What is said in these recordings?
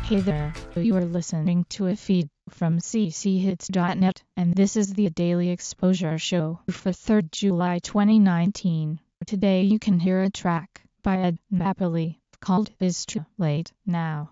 Hey there, you are listening to a feed from cchits.net, and this is the Daily Exposure Show for 3rd July 2019. Today you can hear a track by Ed Napoli called It's Too Late Now.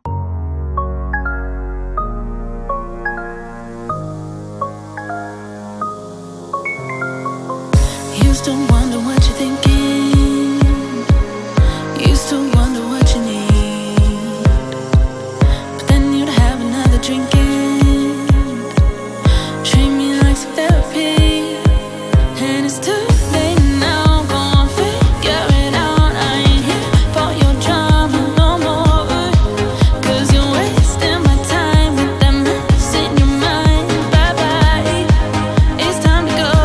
Used to wonder what you're thinking, used to wonder what you need, but then you'd have another drink and treat me like some therapy. And it's too late now, go on, figure it out. I ain't here for your drama no more, 'cause you're wasting my time with that mess in your mind. Bye bye, it's time to go.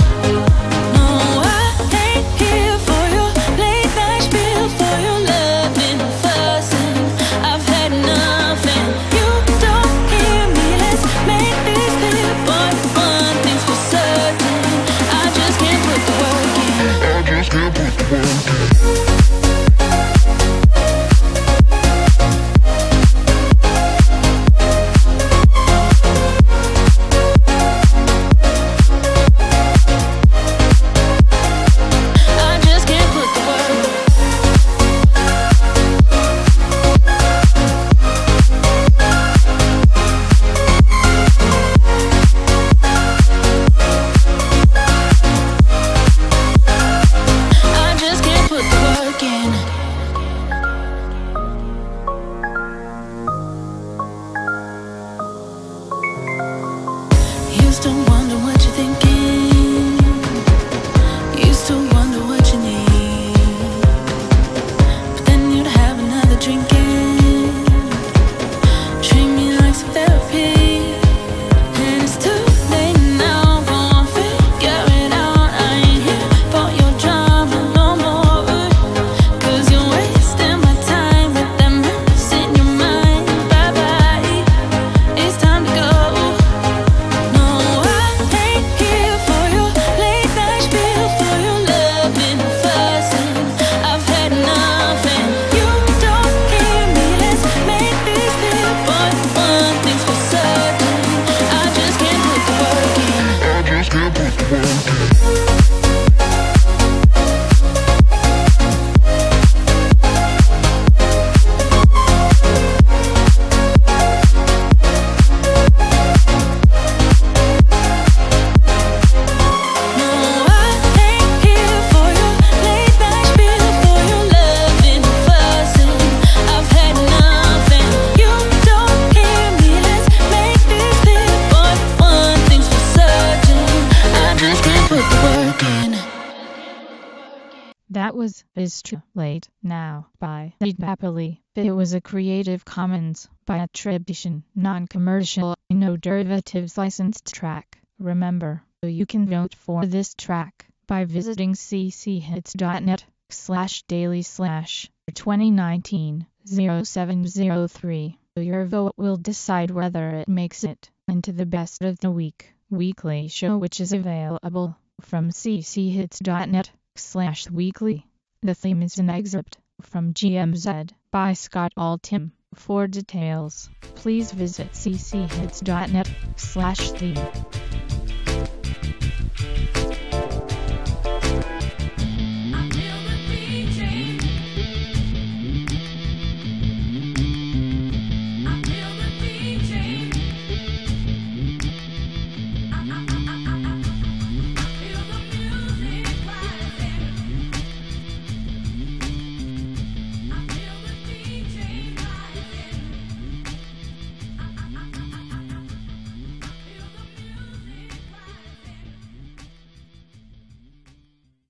Used to wonder what you're thinking, used to wonder what you need, but then you'd have another drink and treat me like some therapy. And it's too late now, go on, figure it out. I ain't here for your drama no more, 'cause you're wasting my time with that mess in your mind. Bye bye, it's time to go. That was It's Too Late Now by Ed Napoli. It was a Creative Commons by attribution, non-commercial, no derivatives licensed track. Remember, you can vote for this track by visiting cchits.net/daily/2019-0703. Your vote will decide whether it makes it into the Best of the Week weekly show, which is available from cchits.net/weekly. The theme is an excerpt from GMZ by Scott Altham. For details, please visit cchits.net/theme.